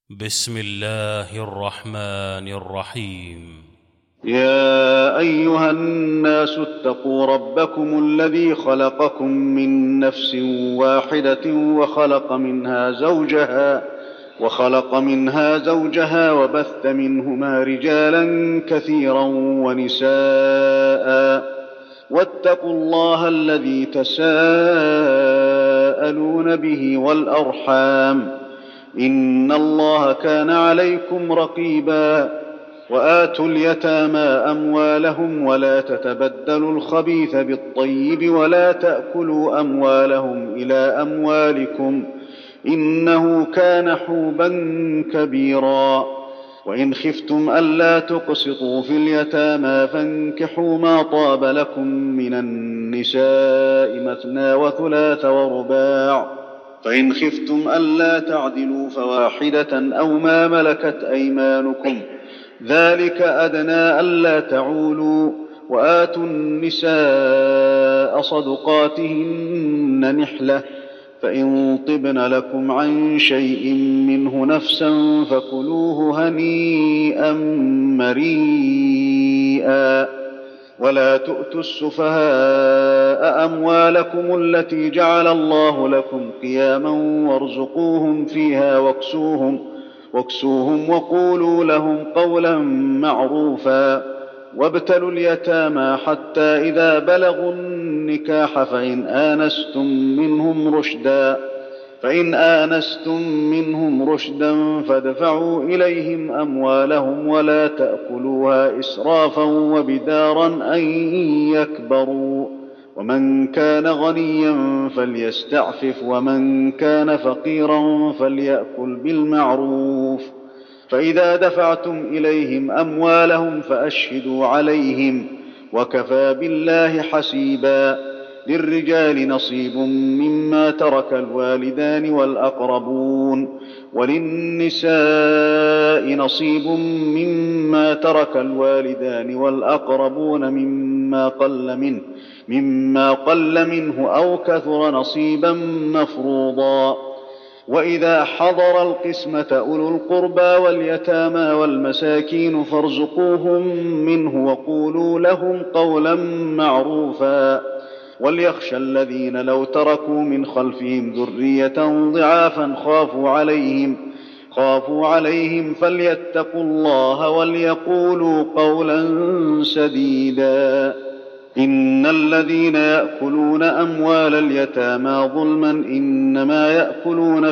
بسم الله الرحمن الرحيم. يا أيها الناس اتقوا ربكم الذي خلقكم من نفس واحدة وخلق منها زوجها وبث منهما رجالا كثيرا ونساء. واتقوا الله الذي تساءلون به والأرحام إن الله كان عليكم رقيبا. وآتوا اليتامى أموالهم ولا تتبدلوا الخبيث بالطيب ولا تأكلوا أموالهم إلى أموالكم إنه كان حوبا كبيرا. وإن خفتم ألا تقسطوا في اليتامى فانكحوا ما طاب لكم من النساء مثنى وثلاث ورباع، فإن خفتم ألا تعدلوا فواحدة أو ما ملكت أيمانكم ذلك أدنى ألا تعولوا. وآتوا النساء صدقاتهن نحلة، فإن طبن لكم عن شيء منه نفسا فكلوه هنيئا مريئا. ولا تؤتوا السفهاء أموالكم التي جعل الله لكم قياما وارزقوهم فيها واكسوهم وقولوا لهم قولا معروفا. وابتلوا اليتامى حتى إذا بلغوا النكاح فإن آنستم منهم رشدا فادفعوا إليهم أموالهم ولا تأكلوها إسرافا وبدارا أن يكبروا. ومن كان غنيا فليستعفف ومن كان فقيرا فليأكل بالمعروف. فإذا دفعتم إليهم أموالهم فأشهدوا عليهم وكفى بالله حسيبا. للرجال نصيب مما ترك الوالدان والأقربون وللنساء نصيب مما ترك الوالدان والأقربون مما قل منه أو كثر نصيبا مفروضا. وإذا حضر القسمة أولو القربى واليتامى والمساكين فارزقوهم منه وقولوا لهم قولا معروفا. وليخشى الذين لو تركوا من خلفهم ذرية ضعافا خافوا عليهم فليتقوا الله وليقولوا قولا سديدا. إن الذين يأكلون أموال اليتامى ظلما إنما يأكلون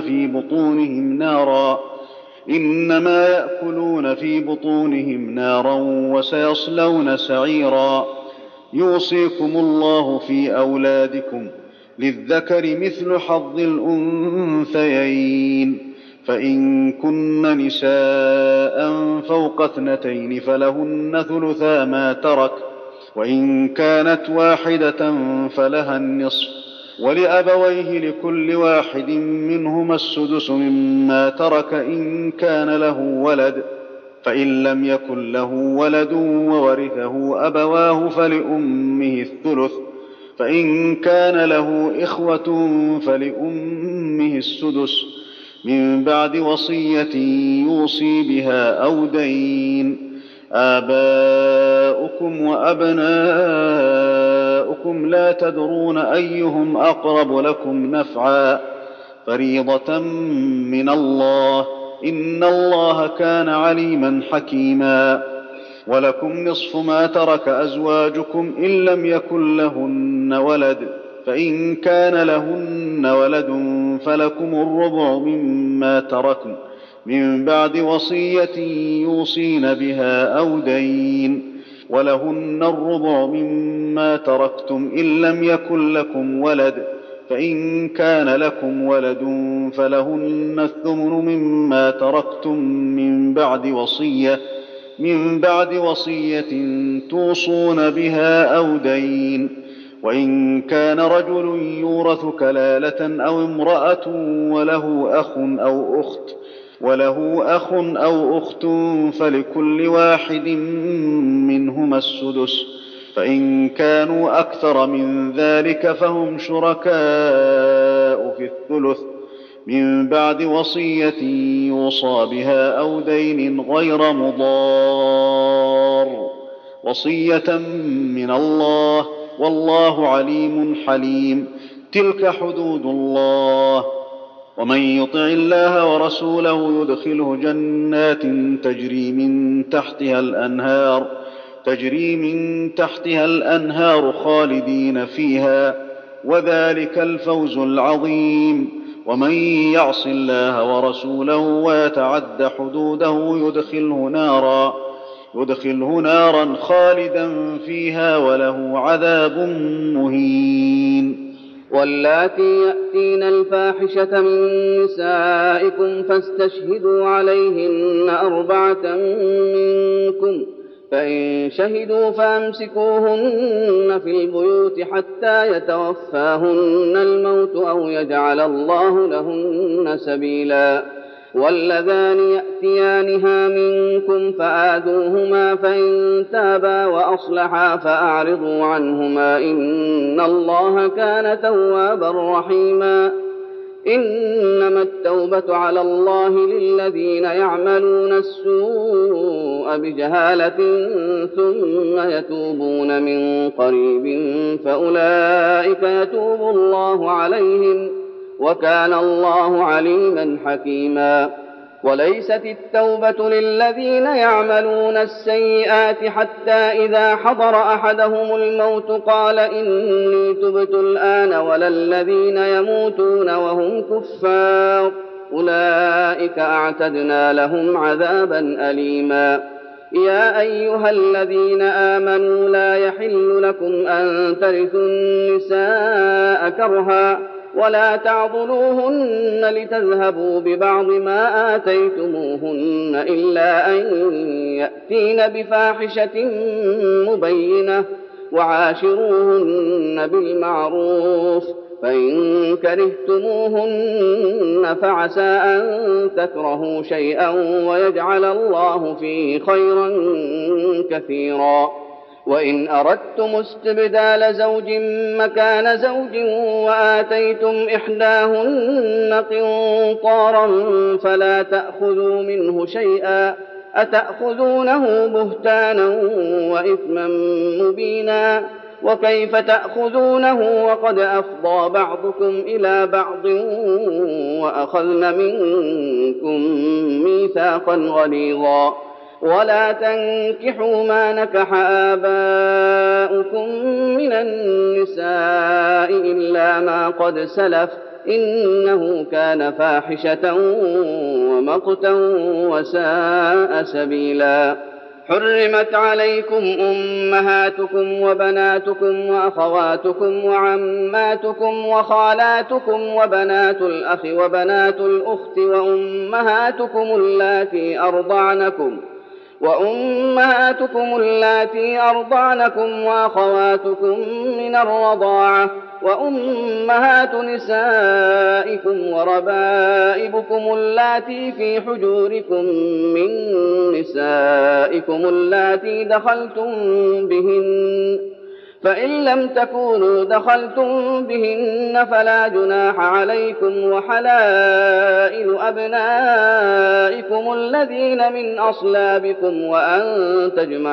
في بطونهم نارا وسيصلون سعيرا. يوصيكم الله في أولادكم للذكر مثل حظ الأنثيين، فإن كن نساء فوق 2 فلهن ثلثا ما ترك، وإن كانت واحدة فلها النصف، ولأبويه لكل واحد منهما السدس مما ترك إن كان له ولد، فإن لم يكن له ولد وورثه أبواه فلأمه الثلث، فإن كان له إخوة فلأمه السدس من بعد وصية يوصي بها أو دين. آباؤكم وأبناؤكم لا تدرون أيهم أقرب لكم نفعا فريضة من الله إن الله كان عليما حكيما. ولكم نصف ما ترك أزواجكم إن لم يكن لهن ولد، فإن كان لهن ولد فلكم الربع مما تركن من بعد وصية يوصين بها أو دين. ولهن الربع مما تركتم إن لم يكن لكم ولد، فإن كان لكم ولد فلهن الثمن مما تركتم من بعد وصية توصون بها أو دين. وإن كان رجل يورث كلالة أو امرأة وله أخ أو أخت فلكل واحد منهما السدس، فإن كانوا أكثر من ذلك فهم شركاء في الثلث، من بعد وصية يوصى بها أو دين غير مضار، وصية من الله، والله عليم حليم. تلك حدود الله، ومن يطع الله ورسوله يدخله جنات تجري من تحتها الأنهار خالدين فيها، وذلك الفوز العظيم. ومن يعص الله ورسوله ويتعد حدوده يدخله نارا خالدا فيها وله عذاب مهين. واللاتي يأتين الفاحشة من نسائكم فاستشهدوا عليهن 4 منكم، فإن شهدوا فأمسكوهن في البيوت حتى يتوفاهن الموت أو يجعل الله لهن سبيلا. واللذان يأتيانها منكم فآذوهما، فإن تابا وأصلحا فأعرضوا عنهما، إن الله كان توابا رحيما. إنما التوبة على الله للذين يعملون السوء بجهالة ثم يتوبون من قريب فأولئك يتوب الله عليهم، وكان الله عليما حكيما. وليست التوبة للذين يعملون السيئات حتى إذا حضر أحدهم الموت قال إني تبت الآن، ولا الذين يموتون وهم كفار، أولئك أعتدنا لهم عذابا أليما. يا أيها الذين آمنوا لا يحل لكم أن ترثوا النساء كرها، ولا تعضلوهن لتذهبوا ببعض ما آتيتموهن إلا أن يأتين بفاحشة مبينة، وعاشروهن بالمعروف، فإن كرهتموهن فعسى أن تكرهوا شيئا ويجعل الله فيه خيرا كثيرا. وإن أردتم استبدال زوج مكان زوج وآتيتم إحداهن قنطارا فلا تأخذوا منه شيئا، أتأخذونه بهتانا وإثما مبينا، وكيف تأخذونه وقد أفضى بعضكم إلى بعض وأخذن منكم ميثاقا غليظا. ولا تنكحوا ما نكح آباؤكم من النساء إلا ما قد سلف، إنه كان فاحشة ومقتا وساء سبيلا. حرمت عليكم أمهاتكم وبناتكم وأخواتكم وعماتكم وخالاتكم وبنات الأخ وبنات الأخت وأمهاتكم اللاتي أرضعنكم وأخواتكم من الرضاعة وأمهات نسائكم وربائبكم اللاتي في حجوركم من نسائكم اللاتي دخلتم بهن، فإن لم تكونوا دخلتم بهن فلا جناح عليكم، وحلائل أبنائكم الذين من أصلابكم وأن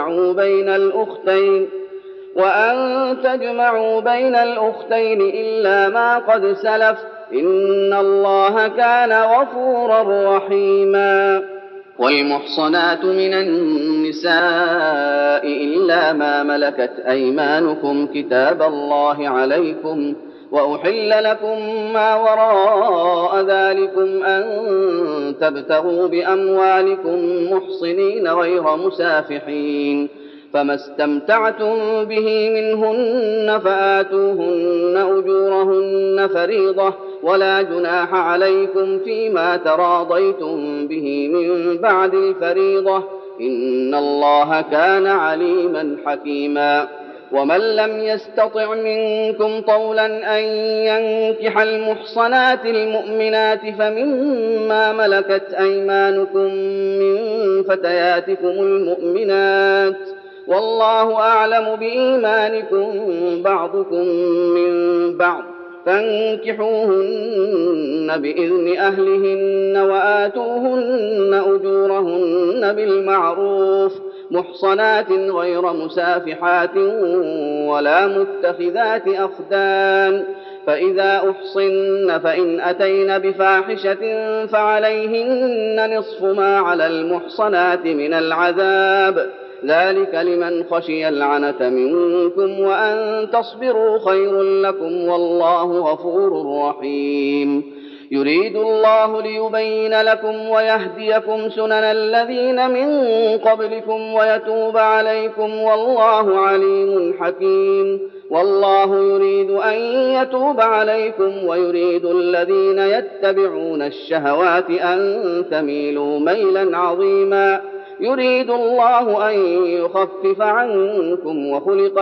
تجمعوا بين الأختين إلا ما قد سلف، إن الله كان غفورا رحيما. والمحصنات من النساء إلا ما ملكت أيمانكم كتاب الله عليكم، وأحل لكم ما وراء ذلكم أن تبتغوا بأموالكم محصنين غير مسافحين، فما استمتعتم به منهن فآتوهن أجورهن فريضة، ولا جناح عليكم فيما تراضيتم به من بعد الفريضة، إن الله كان عليما حكيما. ومن لم يستطع منكم طولا أن ينكح المحصنات المؤمنات فمما ملكت أيمانكم من فتياتكم المؤمنات، والله أعلم بإيمانكم بعضكم من بعض، فانكحوهن بإذن أهلهن وآتوهن أجورهن بالمعروف محصنات غير مسافحات ولا متخذات أخدان. فإذا أحصن فإن أتين بفاحشة فعليهن نصف ما على المحصنات من العذاب، ذلك لمن خشي العنة منكم، وأن تصبروا خير لكم، والله غفور رحيم. يريد الله ليبين لكم ويهديكم سنن الذين من قبلكم ويتوب عليكم، والله عليم حكيم. والله يريد أن يتوب عليكم ويريد الذين يتبعون الشهوات أن تميلوا ميلا عظيما. يريد الله أن يخفف عنكم وخلق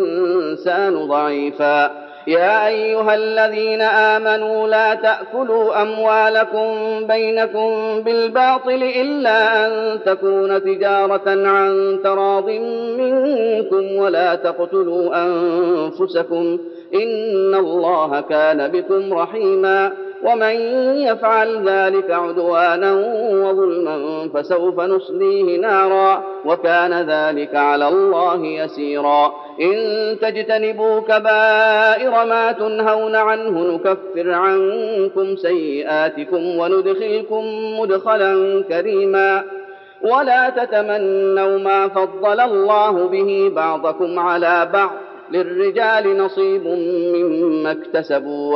الإنسان ضعيفا. يا أيها الذين آمنوا لا تأكلوا أموالكم بينكم بالباطل إلا أن تكون تجارة عن تراض منكم، ولا تقتلوا أنفسكم إن الله كان بكم رحيما. ومن يفعل ذلك عدوانا وظلما فسوف نصليه نارا، وكان ذلك على الله يسيرا. إن تجتنبوا كبائر ما تنهون عنه نكفر عنكم سيئاتكم وندخلكم مدخلا كريما. ولا تتمنوا ما فضل الله به بعضكم على بعض، للرجال نصيب مما اكتسبوا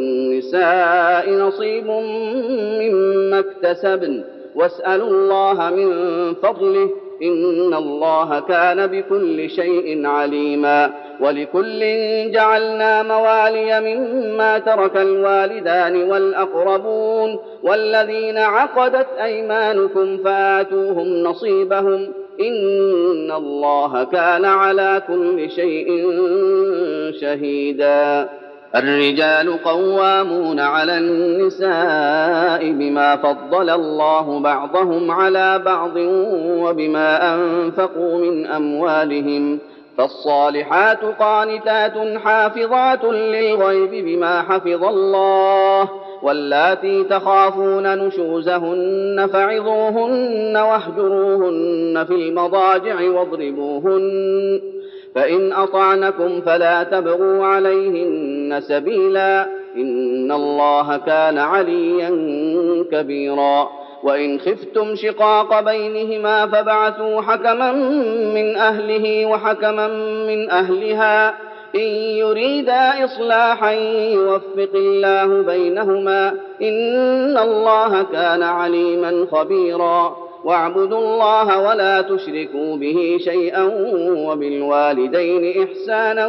وللنساء نصيب مما اكتسبن، واسألوا الله من فضله إن الله كان بكل شيء عليما. ولكل جعلنا موالي مما ترك الوالدان والأقربون والذين عقدت أيمانكم فآتوهم نصيبهم إن الله كان على كل شيء شهيدا. الرجال قوامون على النساء بما فضل الله بعضهم على بعض وبما أنفقوا من أموالهم، فالصالحات قانتات حافظات للغيب بما حفظ الله. واللاتي تخافون نشوزهن فعظوهن واهجروهن في المضاجع واضربوهن، فإن أطعنكم فلا تبغوا عليهن سبيلا إن الله كان عليا كبيرا. وإن خفتم شقاق بينهما فابعثوا حكما من أهله وحكما من أهلها إن يريدا إصلاحا يوفق الله بينهما إن الله كان عليما خبيرا. واعبدوا الله ولا تشركوا به شيئا وبالوالدين إحسانا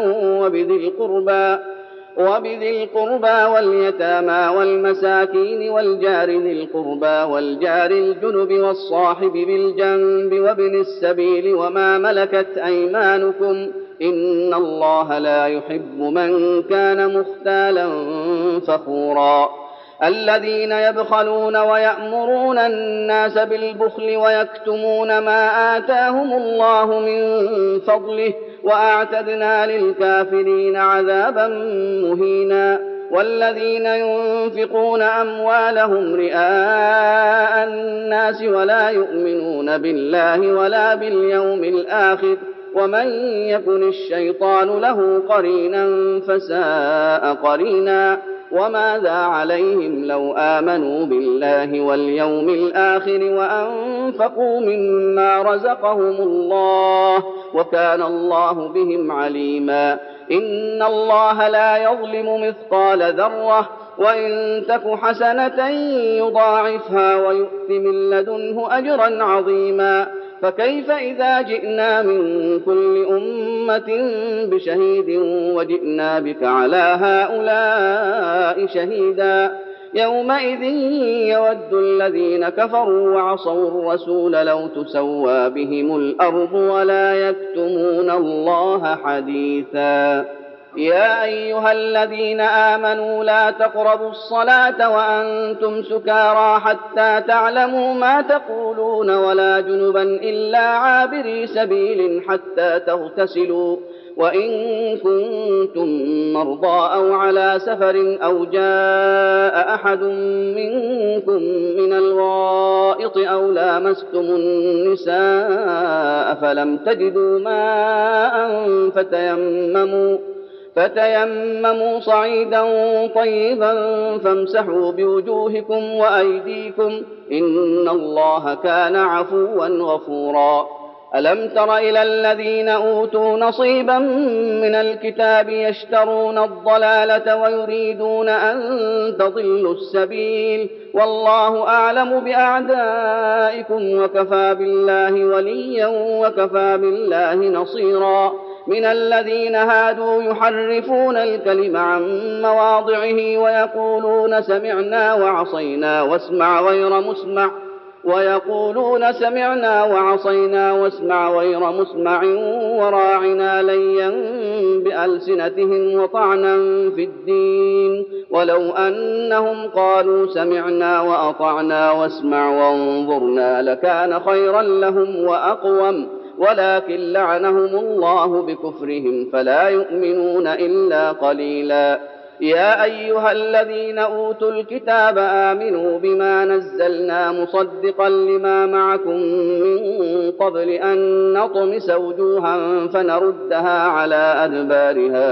وبذي القربى واليتامى والمساكين والجار ذي القربى والجار الجنب والصاحب بالجنب وابن السبيل وما ملكت أيمانكم إن الله لا يحب من كان مختالا فخورا. الذين يبخلون ويأمرون الناس بالبخل ويكتمون ما آتاهم الله من فضله وأعتدنا للكافرين عذابا مهينا. والذين ينفقون أموالهم رئاء الناس ولا يؤمنون بالله ولا باليوم الآخر ومن يكن الشيطان له قرينا فساء قرينا. وماذا عليهم لو آمنوا بالله واليوم الآخر وأنفقوا مما رزقهم الله وكان الله بهم عليما. إن الله لا يظلم مثقال ذرة وإن تك حسنة يضاعفها ويؤت من لدنه أجرا عظيما. فكيف إذا جئنا من كل أمة بشهيد وجئنا بك على هؤلاء شهيدا يومئذ يود الذين كفروا وعصوا الرسول لو تسوى بهم الأرض ولا يكتمون الله حديثا. يا أيها الذين آمنوا لا تقربوا الصلاة وأنتم سكارى حتى تعلموا ما تقولون ولا جنبا إلا عابري سبيل حتى تغتسلوا وإن كنتم مرضى أو على سفر أو جاء أحد منكم من الغائط أو لامستم النساء فلم تجدوا ماء فتيمموا صعيدا طيبا فامسحوا بوجوهكم وأيديكم إن الله كان عفوا غفورا. ألم تر إلى الذين أوتوا نصيبا من الكتاب يشترون الضلالة ويريدون أن تضلوا السبيل والله أعلم بأعدائكم وكفى بالله وليا وكفى بالله نصيرا. من الذين هادوا يحرفون الكلم عن مواضعه ويقولون سمعنا وعصينا واسمع غير مسمع وراعنا ليا بألسنتهم وطعنا في الدين ولو أنهم قالوا سمعنا وأطعنا واسمع وانظرنا لكان خيرا لهم وأقوم ولكن لعنهم الله بكفرهم فلا يؤمنون إلا قليلا. يا أيها الذين أوتوا الكتاب آمنوا بما نزلنا مصدقا لما معكم من قبل أن نطمس وجوها فنردها على أدبارها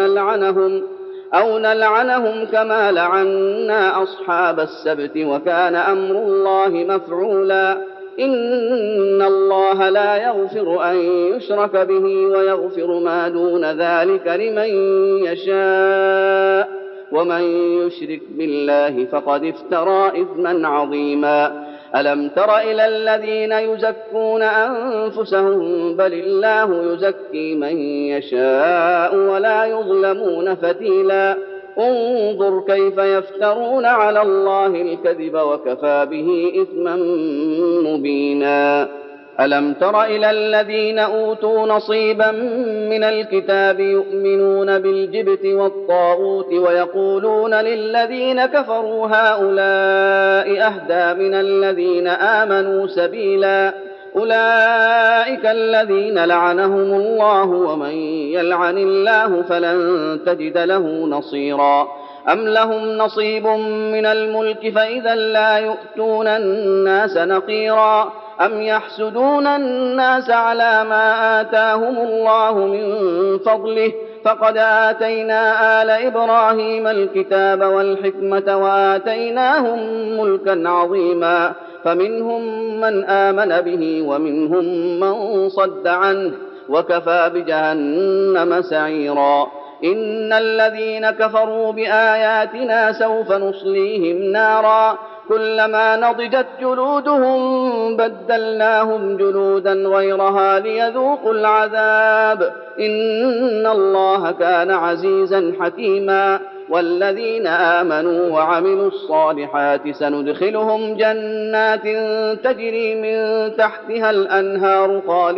أو نلعنهم كما لعنا أصحاب السبت وكان أمر الله مفعولا. إن الله لا يغفر أن يشرك به ويغفر ما دون ذلك لمن يشاء ومن يشرك بالله فقد افترى إثما عظيما. ألم تر إلى الذين يزكون أنفسهم بل الله يزكي من يشاء ولا يظلمون فتيلا. انظر كيف يفترون على الله الكذب وكفى به إثما مبينا. ألم تر إلى الذين أوتوا نصيبا من الكتاب يؤمنون بالجبت والطاغوت ويقولون للذين كفروا هؤلاء أهدى من الذين آمنوا سبيلا. أولئك الذين لعنهم الله ومن يلعن الله فلن تجد له نصيرا. أم لهم نصيب من الملك فإذا لا يؤتون الناس نقيرا. أم يحسدون الناس على ما آتاهم الله من فضله فقد آتينا آل إبراهيم الكتاب والحكمة وآتيناهم ملكا عظيما فمنهم من آمن به ومنهم من صد عنه وكفى بجهنم سعيرا. إن الذين كفروا بآياتنا سوف نصليهم نارا كلما نضجت جلودهم بدلناهم جلودا غيرها ليذوقوا العذاب إن الله كان عزيزا حكيما. والذين آمنوا وعملوا الصالحات سندخلهم جنات تجري من تحتها الأنهار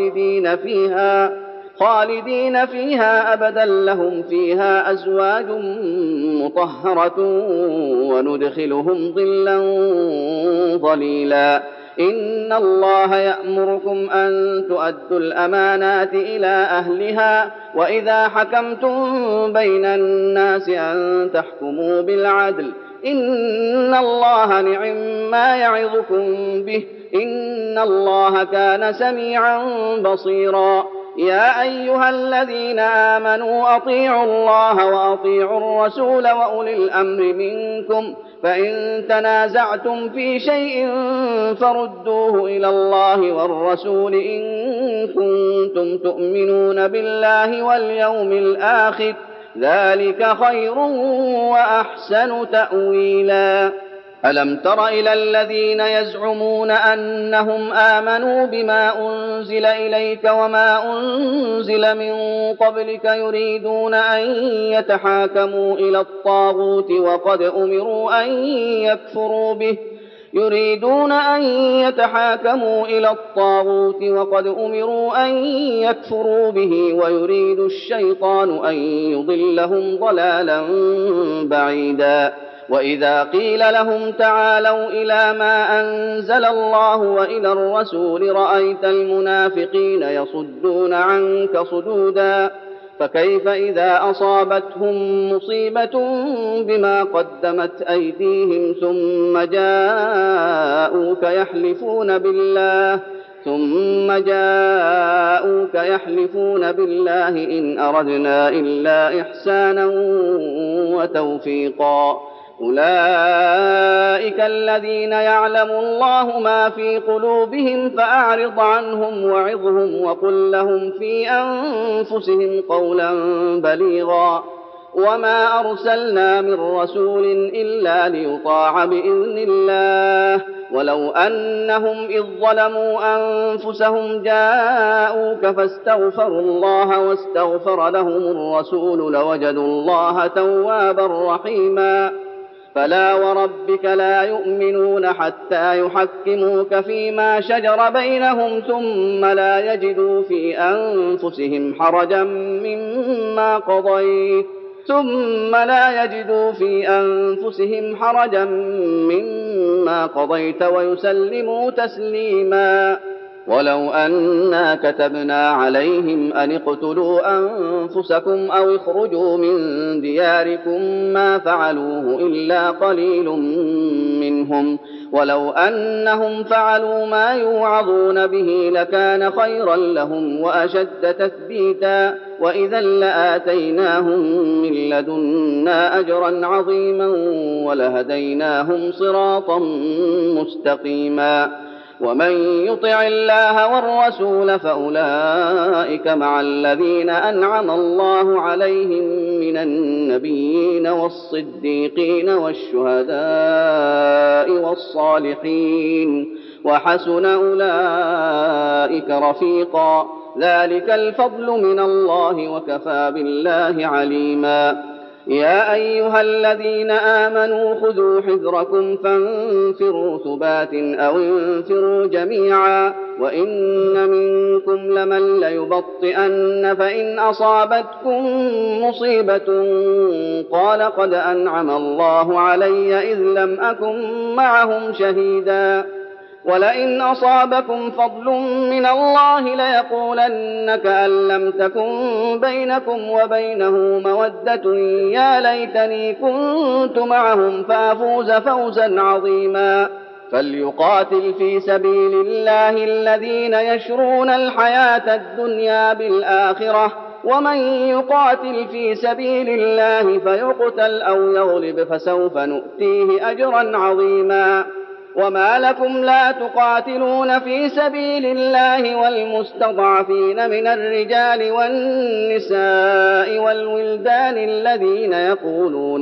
خالدين فيها أبدا لهم فيها أزواج مطهرة وندخلهم ظلا ظليلا. إن الله يأمركم أن تؤدوا الأمانات إلى أهلها وإذا حكمتم بين الناس أن تحكموا بالعدل إن الله نعم ما يعظكم به إن الله كان سميعا بصيرا. يا أيها الذين آمنوا أطيعوا الله وأطيعوا الرسول وأولي الأمر منكم فإن تنازعتم في شيء فردوه إلى الله والرسول إن كنتم تؤمنون بالله واليوم الآخر ذلك خير وأحسن تأويلا. ألم تر إلى الذين يزعمون أنهم آمنوا بما أنزل إليك وما أنزل من قبلك يريدون أن يتحاكموا إلى الطاغوت وقد أمروا أن يكفروا به ويريد الشيطان أن يضلهم ضلالا بعيدا. وإذا قيل لهم تعالوا إلى ما أنزل الله وإلى الرسول رأيت المنافقين يصدون عنك صدودا فكيف إذا أصابتهم مصيبة بما قدمت أيديهم ثم جاءوك يحلفون بالله إن أردنا إلا إحسانا وتوفيقا. أولئك الذين يعلم الله ما في قلوبهم فأعرض عنهم وعظهم وقل لهم في أنفسهم قولا بليغا. وما أرسلنا من رسول إلا ليطاع بإذن الله ولو أنهم إذ ظلموا أنفسهم جاءوك فاستغفروا الله واستغفر لهم الرسول لوجدوا الله توابا رحيما. فلا وربك لا يؤمنون حتى يحكموك فيما شجر بينهم ثم لا يجدوا في أنفسهم حرجا مما قضيت ويسلموا تسليما. ولو أنا كتبنا عليهم أن اقتلوا أنفسكم أو اخرجوا من دياركم ما فعلوه إلا قليل منهم ولو أنهم فعلوا ما يوعظون به لكان خيرا لهم وأشد تثبيتا وإذا لآتيناهم من لدنا أجرا عظيما ولهديناهم صراطا مستقيما. ومن يطع الله والرسول فأولئك مع الذين أنعم الله عليهم من النبيين والصديقين والشهداء والصالحين وحسن أولئك رفيقا. ذلك الفضل من الله وكفى بالله عليما. يا أيها الذين آمنوا خذوا حذركم فانفروا ثبات أو انفروا جميعا وإن منكم لمن ليبطئن فإن أصابتكم مصيبة قال قد أنعم الله علي إذ لم أكن معهم شهيدا ولئن أصابكم فضل من الله ليقولن كأن لم تكن بينكم وبينه مودة يا ليتني كنت معهم فأفوز فوزا عظيما. فليقاتل في سبيل الله الذين يشرون الحياة الدنيا بالآخرة ومن يقاتل في سبيل الله فيقتل أو يغلب فسوف نؤتيه أجرا عظيما. وما لكم لا تقاتلون في سبيل الله والمستضعفين من الرجال والنساء والولدان الذين يقولون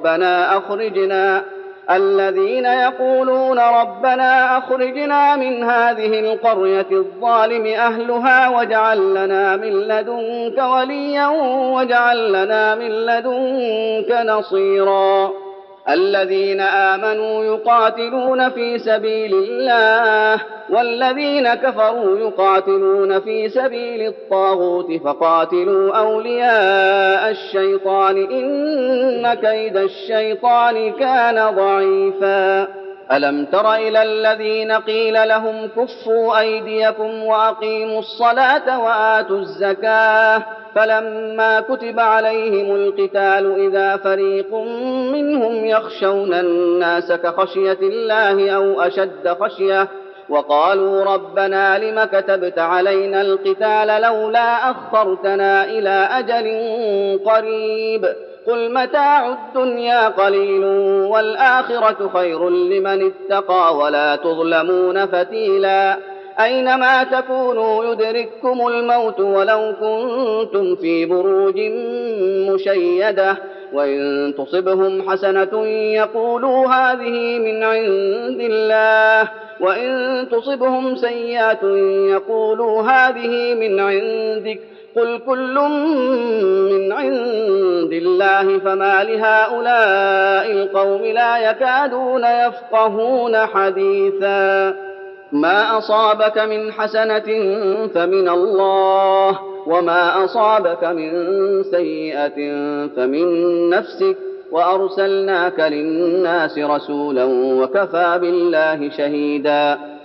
ربنا أخرجنا من هذه القرية الظالم أهلها واجعل لنا من لدنك وليا واجعل لنا من لدنك نصيرا. الذين آمنوا يقاتلون في سبيل الله والذين كفروا يقاتلون في سبيل الطاغوت فقاتلوا أولياء الشيطان إن كيد الشيطان كان ضعيفا. ألم تر إلى الذين قيل لهم كفوا أيديكم وأقيموا الصلاة وآتوا الزكاة فلما كتب عليهم القتال إذا فريق منهم يخشون الناس كخشية الله أو أشد خشية وقالوا ربنا لم كتبت علينا القتال لولا أخرتنا إلى أجل قريب قل متاع الدنيا قليل والآخرة خير لمن اتقى ولا تظلمون فتيلا. أينما تكونوا يدرككم الموت ولو كنتم في بروج مشيدة وإن تصبهم حسنة يقولوا هذه من عند الله وإن تصبهم سيئة يقولوا هذه من عندك قل كل من عند الله فما لهؤلاء القوم لا يكادون يفقهون حديثا. ما أصابك من حسنة فمن الله وما أصابك من سيئة فمن نفسك وأرسلناك للناس رسولا وكفى بالله شهيدا.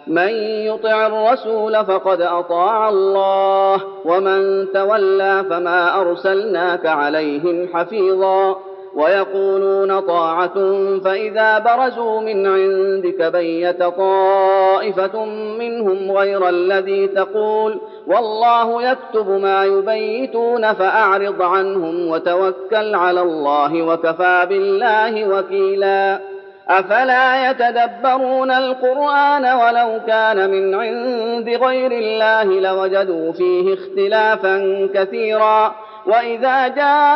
من يطع الرسول فقد أطاع الله ومن تولى فما أرسلناك عليهم حفيظا ويقولون طاعة فإذا برزوا من عندك بيت طائفة منهم غير الذي تقول والله يكتب ما يبيتون فأعرض عنهم وتوكل على الله وكفى بالله وكيلا أفلا يتدبرون القرآن ولو كان من عند غير الله لوجدوا فيه اختلافا كثيرا وإذا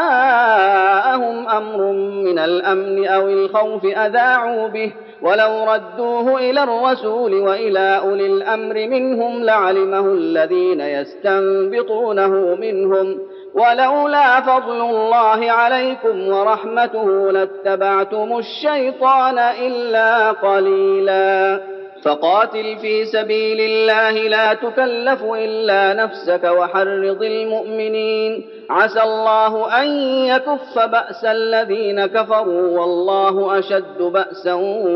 جاءهم أمر من الأمن أو الخوف أذاعوا به ولو ردوه إلى الرسول وإلى أولي الأمر منهم لعلمه الذين يستنبطونه منهم ولولا فضل الله عليكم ورحمته لاتبعتم الشيطان إلا قليلا فقاتل في سبيل الله لا تكلف إلا نفسك وحرض المؤمنين عسى الله أن يكف بأس الذين كفروا والله أشد بأسا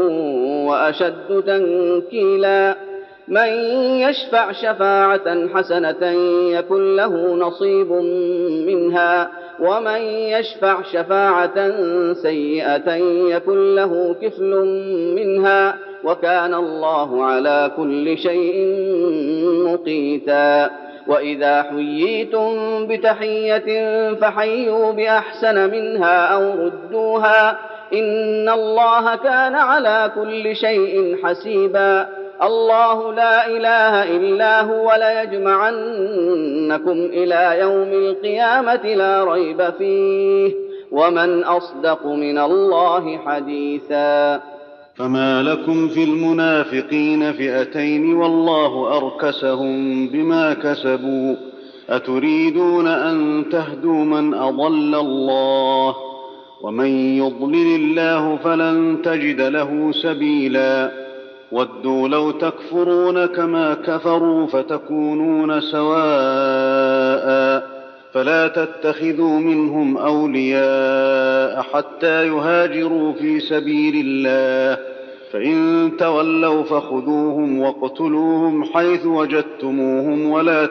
وأشد تنكيلا من يشفع شفاعة حسنة يكن له نصيب منها ومن يشفع شفاعة سيئة يكن له كفل منها وكان الله على كل شيء مقيتا وإذا حييتم بتحية فحيوا بأحسن منها أو ردوها إن الله كان على كل شيء حسيبا الله لا إله إلا هو ليجمعنكم إلى يوم القيامة لا ريب فيه ومن أصدق من الله حديثا فما لكم في المنافقين فئتين والله أركسهم بما كسبوا أتريدون أن تهدوا من أضل الله ومن يضلل الله فلن تجد له سبيلا ودوا لو تكفرون كما كفروا فتكونون سواء فلا تتخذوا منهم أولياء حتى يهاجروا في سبيل الله فإن تولوا فخذوهم واقتلوهم حيث وجدتموهم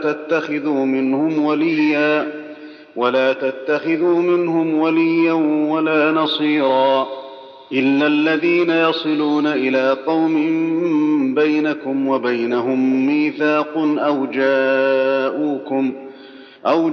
ولا تتخذوا منهم وليا ولا نصيرا إلا الذين يصلون إلى قوم بينكم وبينهم ميثاق أو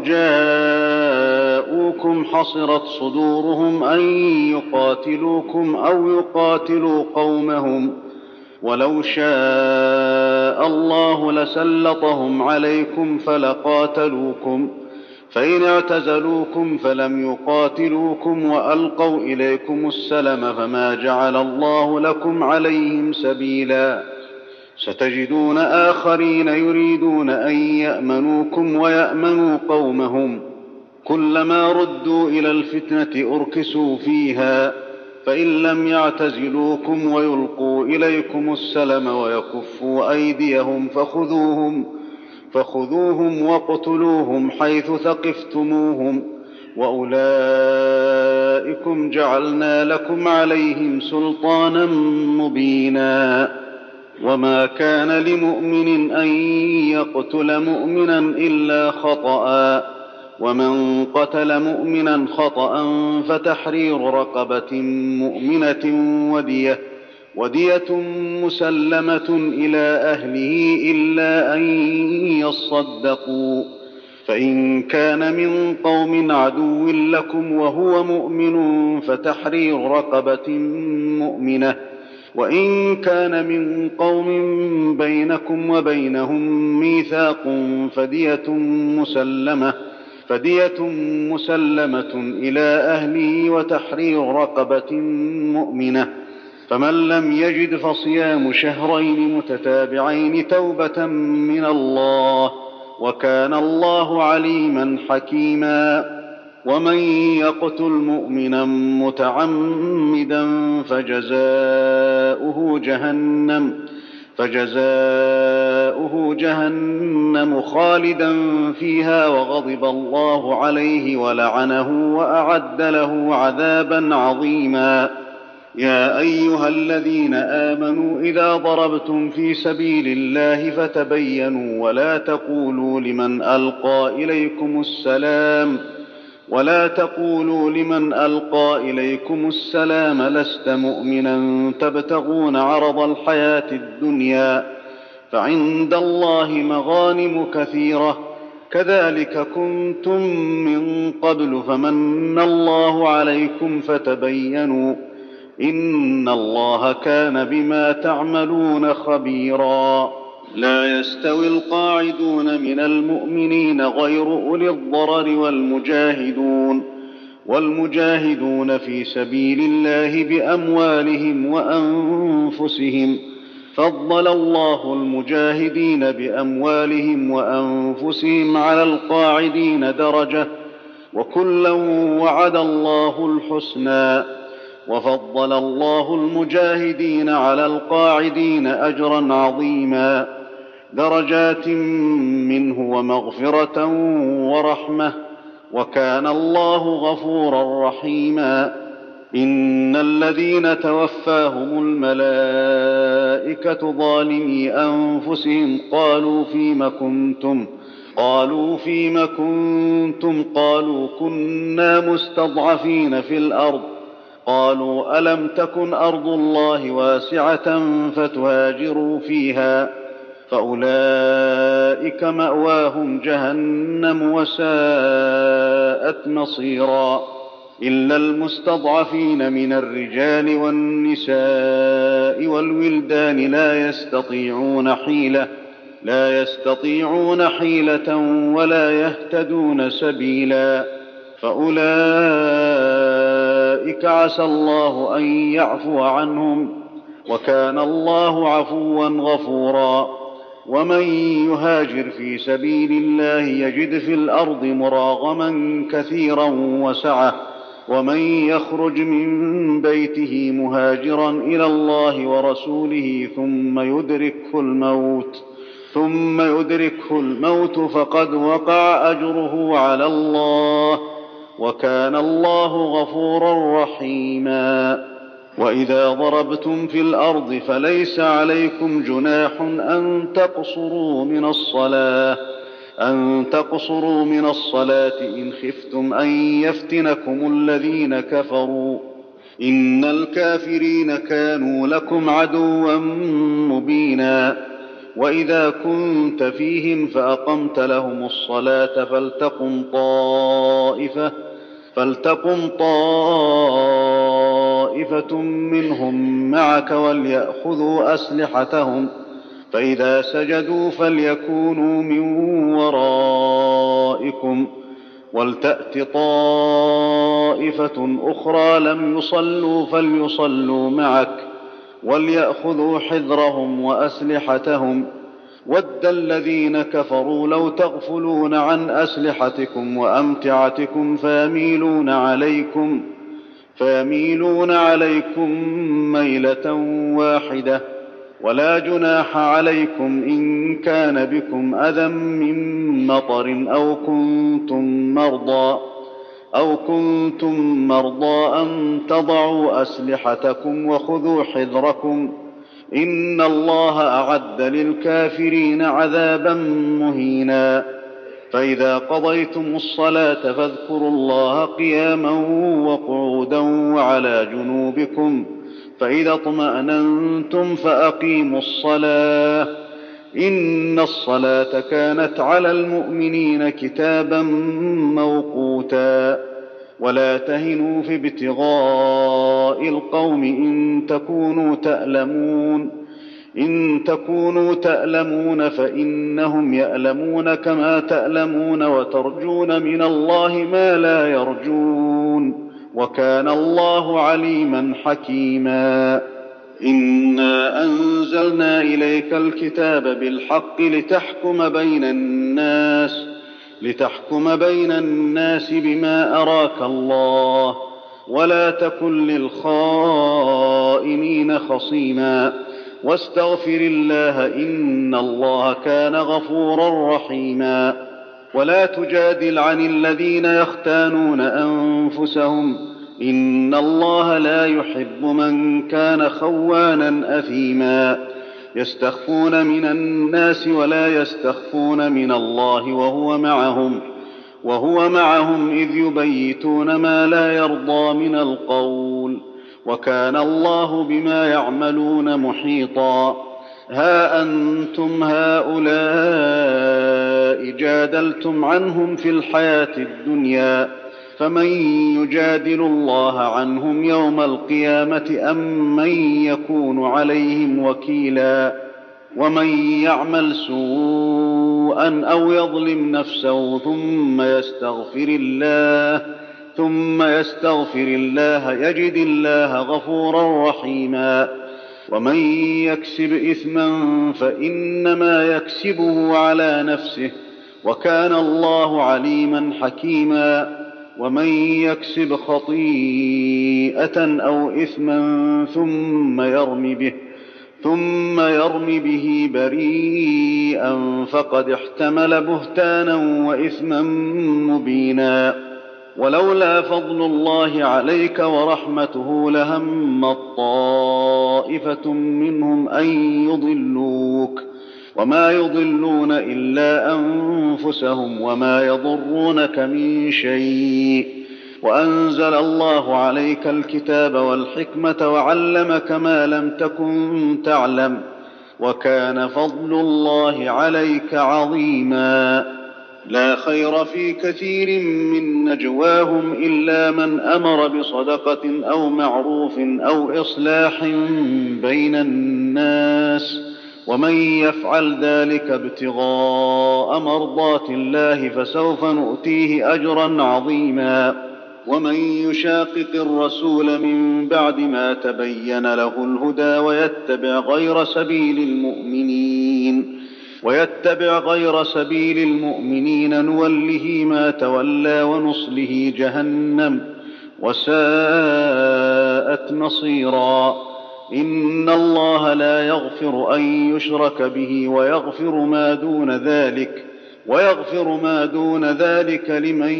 جاءوكم حصرت صدورهم أن يقاتلوكم أو يقاتلوا قومهم ولو شاء الله لسلطهم عليكم فلقاتلوكم فإن اعتزلوكم فلم يقاتلوكم وألقوا إليكم السلم فما جعل الله لكم عليهم سبيلا ستجدون آخرين يريدون أن يأمنوكم ويأمنوا قومهم كلما ردوا إلى الفتنة أركسوا فيها فإن لم يعتزلوكم ويلقوا إليكم السلم ويكفوا أيديهم فخذوهم واقتلوهم حيث ثقفتموهم وأولئكم جعلنا لكم عليهم سلطانا مبينا وما كان لمؤمن أن يقتل مؤمنا إلا خطأ ومن قتل مؤمنا خطأ فتحرير رقبة مؤمنة ودية مسلمة إلى أهله إلا أن يصدقوا فإن كان من قوم عدو لكم وهو مؤمن فتحرير رقبة مؤمنة وإن كان من قوم بينكم وبينهم ميثاق فدية مسلمة إلى أهله وتحرير رقبة مؤمنة فمن لم يجد فصيام شهرين متتابعين توبة من الله وكان الله عليما حكيما ومن يقتل مؤمنا متعمدا فجزاؤه جهنم خالدا فيها وغضب الله عليه ولعنه وأعد له عذابا عظيما يا أيها الذين آمنوا إذا ضربتم في سبيل الله فتبينوا ولا تقولوا لمن ألقى إليكم السلام لست مؤمنا تبتغون عرض الحياة الدنيا فعند الله مغانم كثيرة كذلك كنتم من قبل فمن الله عليكم فتبينوا إن الله كان بما تعملون خبيرا. لا يستوي القاعدون من المؤمنين غير أولي الضرر والمجاهدون في سبيل الله بأموالهم وأنفسهم فضل الله المجاهدين بأموالهم وأنفسهم على القاعدين درجة وكلا وعد الله الحسنى وفضل الله المجاهدين على القاعدين أجرا عظيما درجات منه ومغفرة ورحمة وكان الله غفورا رحيما. إن الذين توفاهم الملائكة ظالمي أنفسهم قالوا فيم كنتم قالوا كنا مستضعفين في الأرض قالوا ألم تكن أرض الله واسعة فتهاجروا فيها فأولئك مأواهم جهنم وساءت مصيرا. إلا المستضعفين من الرجال والنساء والولدان لا يستطيعون حيلة ولا يهتدون سبيلا فأولئك عسى الله أن يعفو عنهم وكان الله عفوا غفورا. ومن يهاجر في سبيل الله يجد في الأرض مراغما كثيرا وسعة ومن يخرج من بيته مهاجرا إلى الله ورسوله ثم يدركه الموت فقد وقع أجره على الله وكان الله غفورا رحيما. وإذا ضربتم في الأرض فليس عليكم جناح أن تقصروا من الصلاة إن خفتم أن يفتنكم الذين كفروا إن الكافرين كانوا لكم عدوا مبينا. وإذا كنت فيهم فأقمت لهم الصلاة فلتقم طائفة منهم معك وليأخذوا أسلحتهم فإذا سجدوا فليكونوا من ورائكم ولتأت طائفة أخرى لم يصلوا فليصلوا معك وليأخذوا حذرهم وأسلحتهم ود الذين كفروا لو تغفلون عن أسلحتكم وأمتعتكم فيميلون عليكم ميلة واحدة ولا جناح عليكم إن كان بكم أذى من مطر أو كنتم مرضى أن تضعوا أسلحتكم وخذوا حذركم إن الله أعد للكافرين عذابا مهينا. فإذا قضيتم الصلاة فاذكروا الله قياما وقعودا وعلى جنوبكم فإذا اطمأننتم فأقيموا الصلاة إن الصلاة كانت على المؤمنين كتابا موقوتا. ولا تهنوا في ابتغاء القوم إن تكونوا تألمون فإنهم يألمون كما تألمون وترجون من الله ما لا يرجون وكان الله عليما حكيما. إنا أنزلنا إليك الكتاب بالحق لتحكم بين الناس بما أراك الله ولا تكن للخائنين خصيما واستغفر الله إن الله كان غفورا رحيما. ولا تجادل عن الذين يختانون أنفسهم إن الله لا يحب من كان خوانا أثيما يستخفون من الناس ولا يستخفون من الله وهو معهم إذ يبيتون ما لا يرضى من القول وكان الله بما يعملون محيطا ها أنتم هؤلاء جادلتم عنهم في الحياة الدنيا فمن يجادل الله عنهم يوم القيامة أم من يكون عليهم وكيلا ومن يعمل سوءا أو يظلم نفسه ثم يستغفر الله يجد الله غفورا رحيما ومن يكسب إثما فإنما يكسبه على نفسه وكان الله عليما حكيما ومن يكسب خطيئة أو إثما ثم يرم به بريئا فقد احتمل بهتانا وإثما مبينا ولولا فضل الله عليك ورحمته لهمت طائفة منهم أن يضلوك وما يضلون إلا أنفسهم وما يضرونك من شيء وأنزل الله عليك الكتاب والحكمة وعلمك ما لم تكن تعلم وكان فضل الله عليك عظيما لا خير في كثير من نجواهم إلا من أمر بصدقة أو معروف أو إصلاح بين الناس ومن يفعل ذلك ابتغاء مرضات الله فسوف نؤتيه أجرا عظيما ومن يشاقق الرسول من بعد ما تبين له الهدى ويتبع غير سبيل المؤمنين نوله ما تولى ونصله جهنم وساءت مصيرا إن الله لا يغفر أن يشرك به ويغفر ما دون ذلك لمن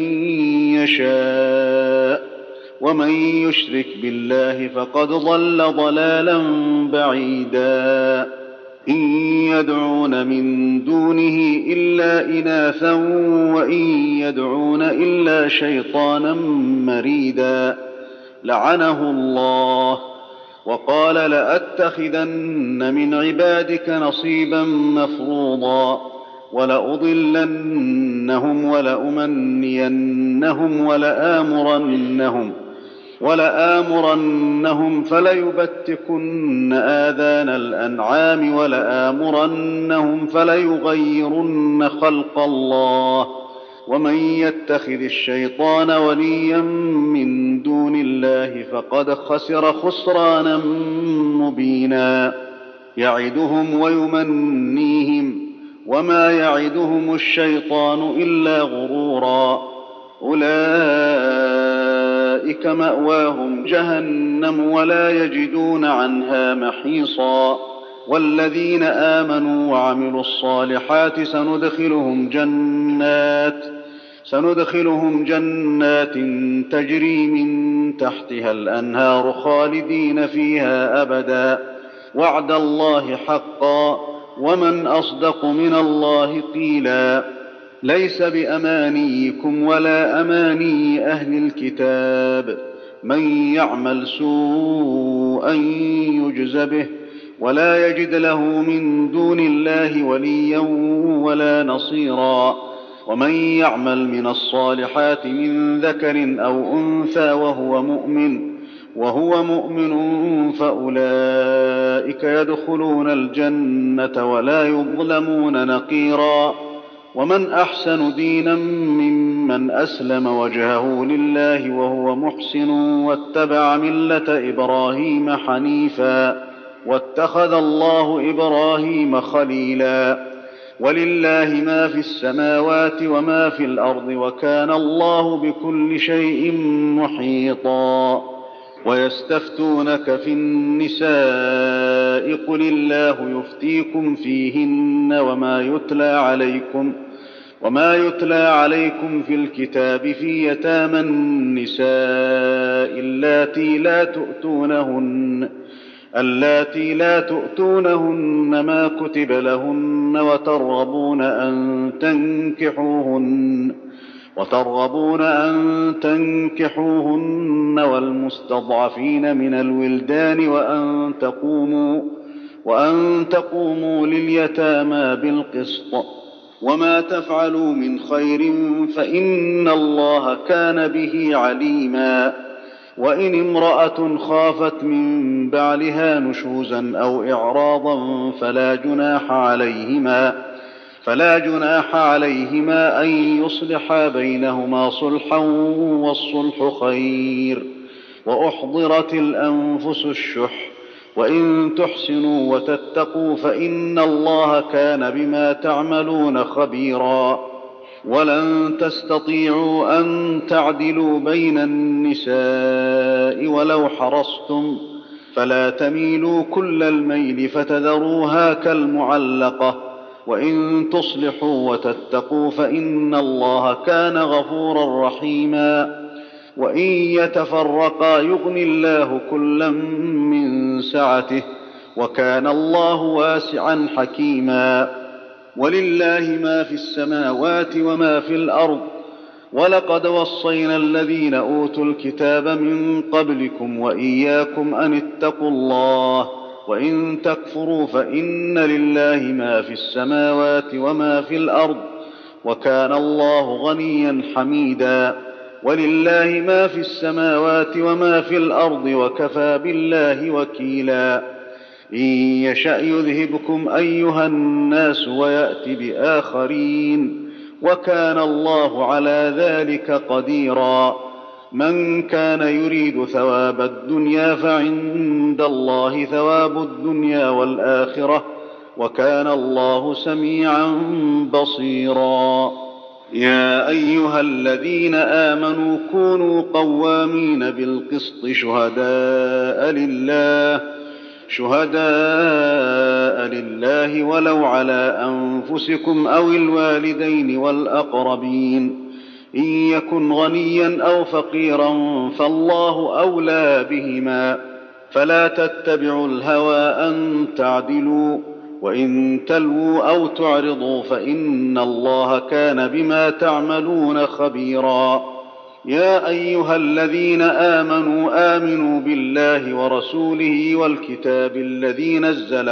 يشاء ومن يشرك بالله فقد ضل ضلالا بعيدا إن يدعون من دونه إلا إناثا وإن يدعون إلا شيطانا مريدا لعنه الله وقال لأتخذن من عبادك نصيبا مفروضا ولأضلنهم ولأمنينهم ولآمرنهم فليبتكن آذان الأنعام ولآمرنهم فليغيرن خلق الله ومن يتخذ الشيطان وليا من دون الله فقد خسر خسرانا مبينا يعدهم ويمنيهم وما يعدهم الشيطان إلا غرورا أولئك مأواهم جهنم ولا يجدون عنها محيصا والذين آمنوا وعملوا الصالحات سندخلهم جنات تجري من تحتها الأنهار خالدين فيها أبدا وعد الله حقا ومن أصدق من الله قيلا ليس بأمانيكم ولا أماني أهل الكتاب من يعمل سوءا يجز به ولا يجد له من دون الله وليا ولا نصيرا ومن يعمل من الصالحات من ذكر أو أنثى وهو مؤمن فأولئك يدخلون الجنة ولا يظلمون نقيرا ومن أحسن دينا ممن أسلم وجهه لله وهو محسن واتبع ملة إبراهيم حنيفا واتخذ الله إبراهيم خليلا ولله ما في السماوات وما في الأرض وكان الله بكل شيء محيطا ويستفتونك في النساء قل الله يفتيكم فيهن وما يتلى عليكم في الكتاب في يتامى النساء اللاتي لا تؤتونهن ما كتب لهن وترغبون أن تنكحوهن والمستضعفين من الولدان وأن تقوموا لليتامى بالقسط وما تفعلوا من خير فإن الله كان به عليما وإن امرأة خافت من بعلها نشوزا أو إعراضا فلا جناح عليهما أن يصلحا بينهما صلحا والصلح خير وأحضرت الأنفس الشح وإن تحسنوا وتتقوا فإن الله كان بما تعملون خبيرا ولن تستطيعوا أن تعدلوا بين النساء ولو حرصتم فلا تميلوا كل الميل فتذروها كالمعلقة وإن تصلحوا وتتقوا فإن الله كان غفورا رحيما وإن يتفرقا يغن الله كلا من سعته وكان الله واسعا حكيما ولله ما في السماوات وما في الأرض ولقد وصينا الذين أوتوا الكتاب من قبلكم وإياكم أن اتقوا الله وإن تكفروا فإن لله ما في السماوات وما في الأرض وكان الله غنيا حميدا ولله ما في السماوات وما في الأرض وكفى بالله وكيلا إن يشأ يذهبكم أيها الناس ويأت بآخرين وكان الله على ذلك قديرا من كان يريد ثواب الدنيا فعند الله ثواب الدنيا والآخرة وكان الله سميعا بصيرا يا أيها الذين آمنوا كونوا قوامين بالقسط شهداء لله ولو على أنفسكم أو الوالدين والأقربين إن يكن غنيا أو فقيرا فالله أولى بهما فلا تتبعوا الهوى أن تعدلوا وإن تلووا أو تعرضوا فإن الله كان بما تعملون خبيرا يا أيها الذين آمنوا بالله ورسوله والكتاب الذي نزل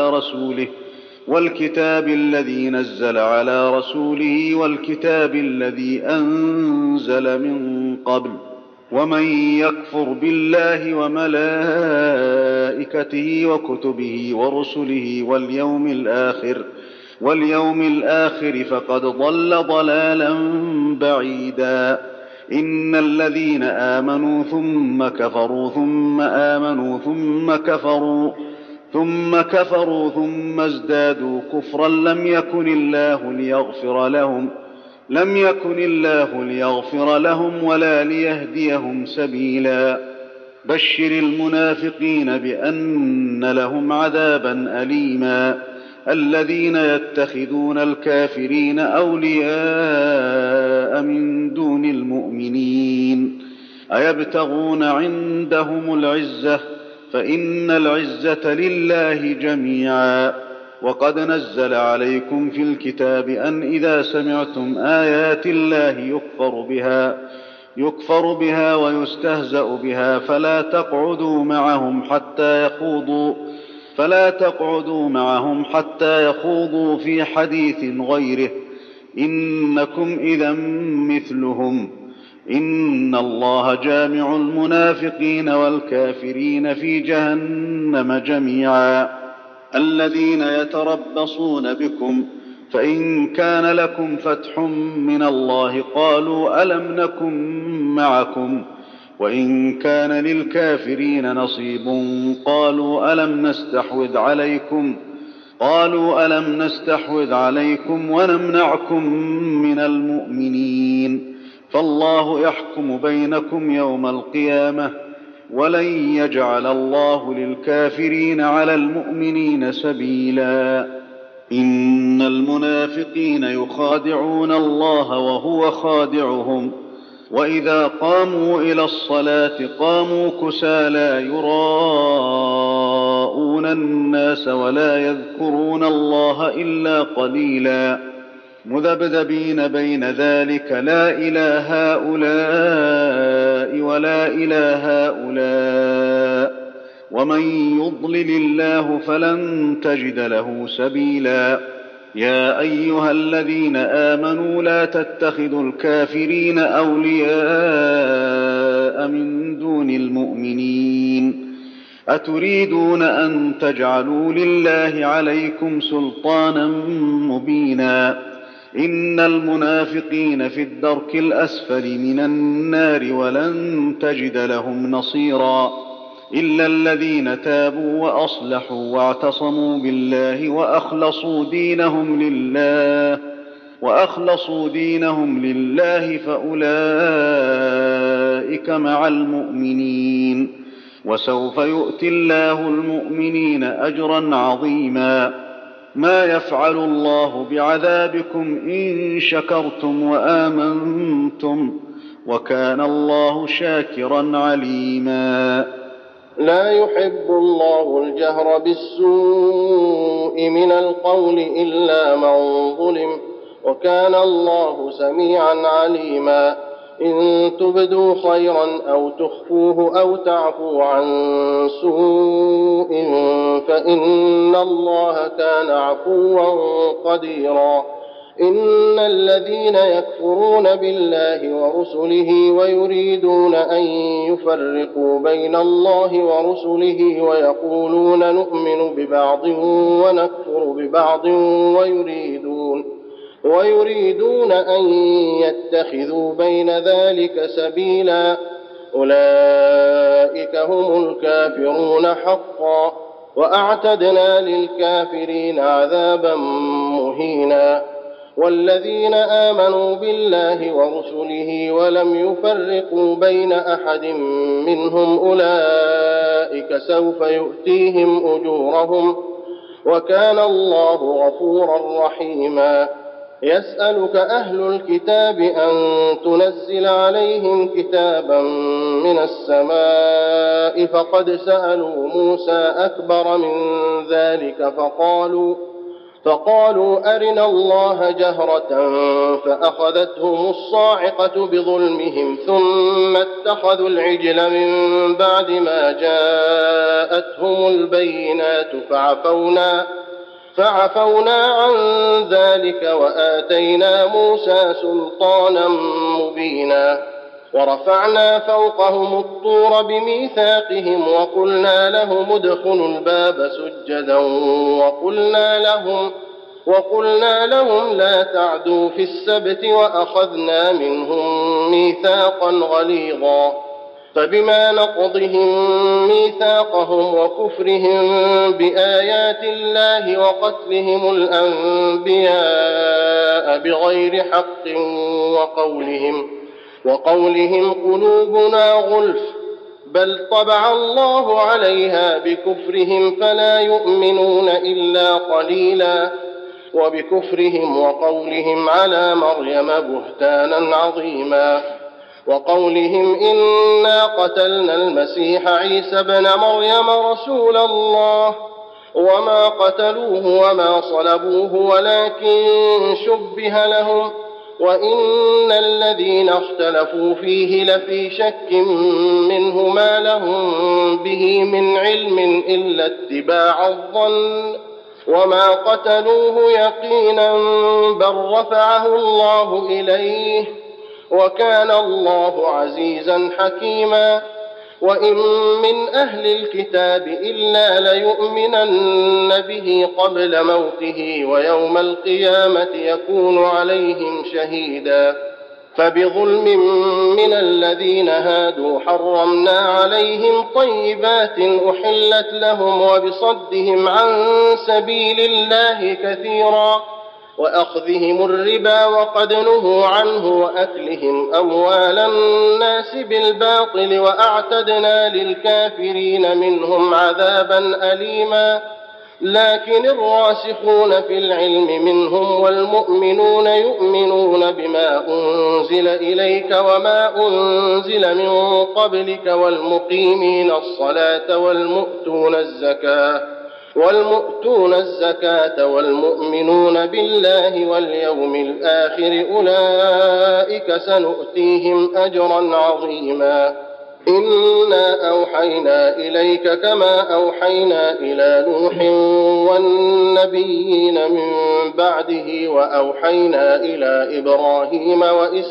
على رسوله والكتاب الذي أنزل من قبل ومن يكفر بالله وملائكته وكتبه ورسله واليوم الآخر فقد ضل ضلالا بعيدا إن الذين آمنوا ثم كفروا ثم ازدادوا كفرا لم يكن الله ليغفر لهم ولا ليهديهم سبيلا بشر المنافقين بأن لهم عذابا أليما الذين يتخذون الكافرين أولياء من دون المؤمنين أيبتغون عندهم العزة فإن العزة لله جميعا وقد نزل عليكم في الكتاب أن إذا سمعتم آيات الله يكفر بها ويستهزأ بها فلا تقعدوا معهم حتى يخوضوا في حديث غيره إنكم إذا مثلهم إن الله جامع المنافقين والكافرين في جهنم جميعا الذين يتربصون بكم فإن كان لكم فتح من الله قالوا ألم نكن معكم وإن كان للكافرين نصيب قالوا ألم نستحوذ عليكم ونمنعكم من المؤمنين فالله يحكم بينكم يوم القيامة ولن يجعل الله للكافرين على المؤمنين سبيلا إن المنافقين يخادعون الله وهو خادعهم وإذا قاموا إلى الصلاة قاموا كسالى يراءون الناس ولا يذكرون الله إلا قليلا مذبذبين بين ذلك لا إلى هؤلاء ولا إلى هؤلاء ومن يضلل الله فلن تجد له سبيلا يا أيها الذين آمنوا لا تتخذوا الكافرين أولياء من دون المؤمنين أتريدون أن تجعلوا لله عليكم سلطانا مبينا إن المنافقين في الدرك الأسفل من النار ولن تجد لهم نصيرا إلا الذين تابوا وأصلحوا واعتصموا بالله وأخلصوا دينهم لله فأولئك مع المؤمنين وسوف يؤتي الله المؤمنين أجرا عظيما ما يفعل الله بعذابكم إن شكرتم وآمنتم وكان الله شاكرا عليما لا يحب الله الجهر بالسوء من القول إلا من ظلم وكان الله سميعا عليما إن تبدوا خيرا أو تخفوه أو تعفوا عن سوء فإن الله كان عفوا قديرا إن الذين يكفرون بالله ورسله ويريدون أن يفرقوا بين الله ورسله ويقولون نؤمن ببعض ونكفر ببعض ويريدون أن يتخذوا بين ذلك سبيلا أولئك هم الكافرون حقا وأعتدنا للكافرين عذابا مهينا والذين آمنوا بالله ورسله ولم يفرقوا بين أحد منهم أولئك سوف يؤتيهم أجورهم وكان الله غفورا رحيما يسألك أهل الكتاب أن تنزل عليهم كتابا من السماء فقد سألوا موسى أكبر من ذلك فقالوا أرنا الله جهرة فأخذتهم الصاعقة بظلمهم ثم اتخذوا العجل من بعد ما جاءتهم البينات فعفونا عن ذلك وآتينا موسى سلطانا مبينا ورفعنا فوقهم الطور بميثاقهم وقلنا لهم ادخلوا الباب سجدا وقلنا لهم لا تعدوا في السبت وأخذنا منهم ميثاقا غليظا فبما نقضهم ميثاقهم وكفرهم بآيات الله وقتلهم الأنبياء بغير حق وقولهم قلوبنا غلف بل طبع الله عليها بكفرهم فلا يؤمنون إلا قليلا وبكفرهم وقولهم على مريم بهتانا عظيما وقولهم إنا قتلنا المسيح عيسى ابن مريم رسول الله وما قتلوه وما صلبوه ولكن شبه لهم وإن الذين اختلفوا فيه لفي شك منه ما لهم به من علم إلا اتباع الظن وما قتلوه يقينا بل رفعه الله إليه وكان الله عزيزا حكيما وإن من أهل الكتاب إلا ليؤمنن به قبل موته ويوم القيامة يكون عليهم شهيدا فبظلم من الذين هادوا حرمنا عليهم طيبات أحلت لهم وبصدهم عن سبيل الله كثيرا وأخذهم الربا وقد نهوا عنه وأكلهم أموال الناس بالباطل وأعتدنا للكافرين منهم عذابا أليما لكن الراسخون في العلم منهم والمؤمنون يؤمنون بما أنزل إليك وما أنزل من قبلك والمقيمين الصلاة والمؤتون الزكاة والمؤمنون بالله واليوم الآخر أولئك سنؤتيهم أجرا عظيما. إنا أوحينا إليك كما أوحينا إلى نوح والنبيين من بعده وأوحينا إلى إبراهيم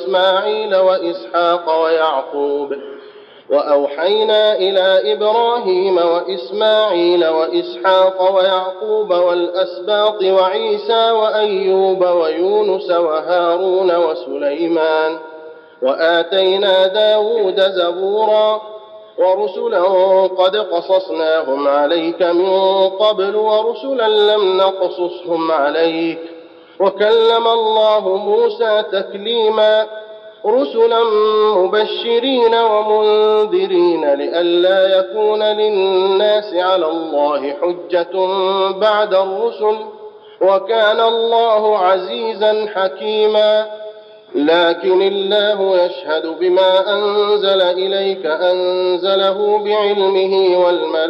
وإسماعيل وإسحاق ويعقوب والأسباط وعيسى وأيوب ويونس وهارون وسليمان وآتينا داود زبورا ورسلا قد قصصناهم عليك من قبل ورسلا لم نقصصهم عليك وكلم الله موسى تكليما رسلا مبشرين ومنذرين لئلا يكون للناس على الله حجة بعد الرسل وكان الله عزيزا حكيما. لكن الله يشهد بما أنزل إليك أنزله بعلمه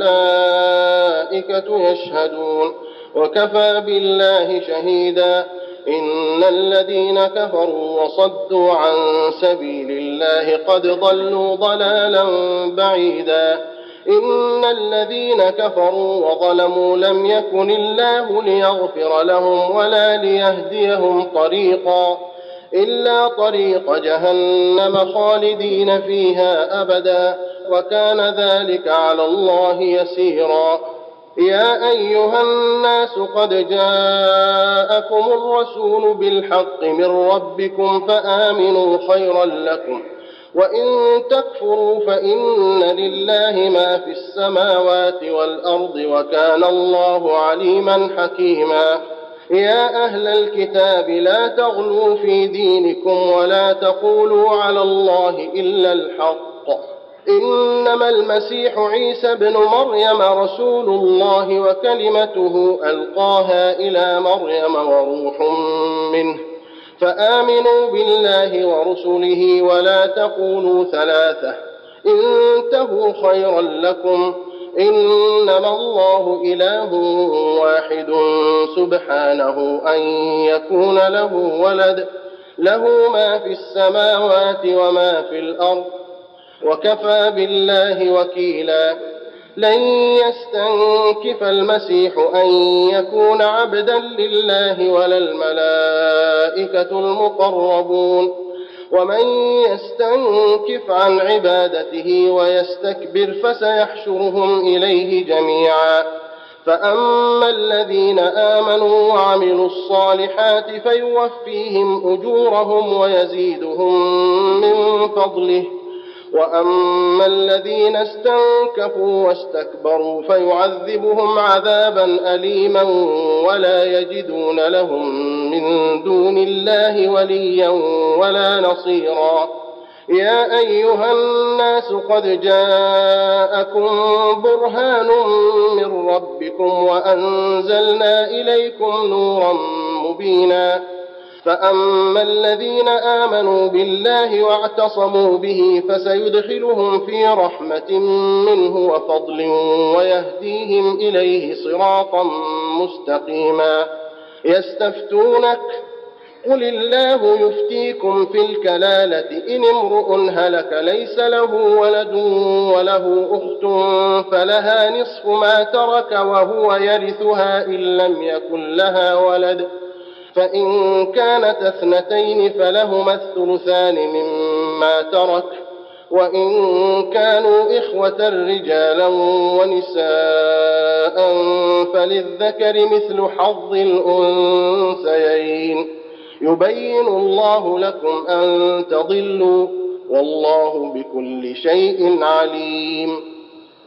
والملائكة يشهدون وكفى بالله شهيدا. إن الذين كفروا وصدوا عن سبيل الله قد ضلوا ضلالا بعيدا. إن الذين كفروا وظلموا لم يكن الله ليغفر لهم ولا ليهديهم طريقا إلا طريق جهنم خالدين فيها أبدا وكان ذلك على الله يسيرا. يا أيها الناس قد جاءكم الرسول بالحق من ربكم فآمنوا خيرا لكم وإن تكفروا فإن لله ما في السماوات والأرض وكان الله عليما حكيما. يا أهل الكتاب لا تغلوا في دينكم ولا تقولوا على الله إلا الحق إنما المسيح عيسى بن مريم رسول الله وكلمته ألقاها إلى مريم وروح منه فآمنوا بالله ورسله ولا تقولوا ثلاثة انتهوا خيرا لكم إنما الله إله واحد سبحانه أن يكون له ولد له ما في السماوات وما في الأرض وكفى بالله وكيلا. لن يستنكف المسيح أن يكون عبدا لله ولا الملائكة المقربون ومن يستنكف عن عبادته ويستكبر فسيحشرهم إليه جميعا. فأما الذين آمنوا وعملوا الصالحات فيوفيهم أجورهم ويزيدهم من فضله وأما الذين استنكفوا واستكبروا فيعذبهم عذابا أليما ولا يجدون لهم من دون الله وليا ولا نصيرا. يا أيها الناس قد جاءكم برهان من ربكم وأنزلنا إليكم نورا مبينا. فأما الذين آمنوا بالله واعتصموا به فسيدخلهم في رحمة منه وفضل ويهديهم إليه صراطا مستقيما. يستفتونك قل الله يفتيكم في الكلالة إن امرؤ هلك ليس له ولد وله أخت فلها نصف ما ترك وهو يرثها إن لم يكن لها ولد فإن كانت اثنتين فلهما الثلثان مما ترك وإن كانوا إخوة رجالا ونساء فللذكر مثل حظ الأنثيين. يبين الله لكم أن تضلوا والله بكل شيء عليم.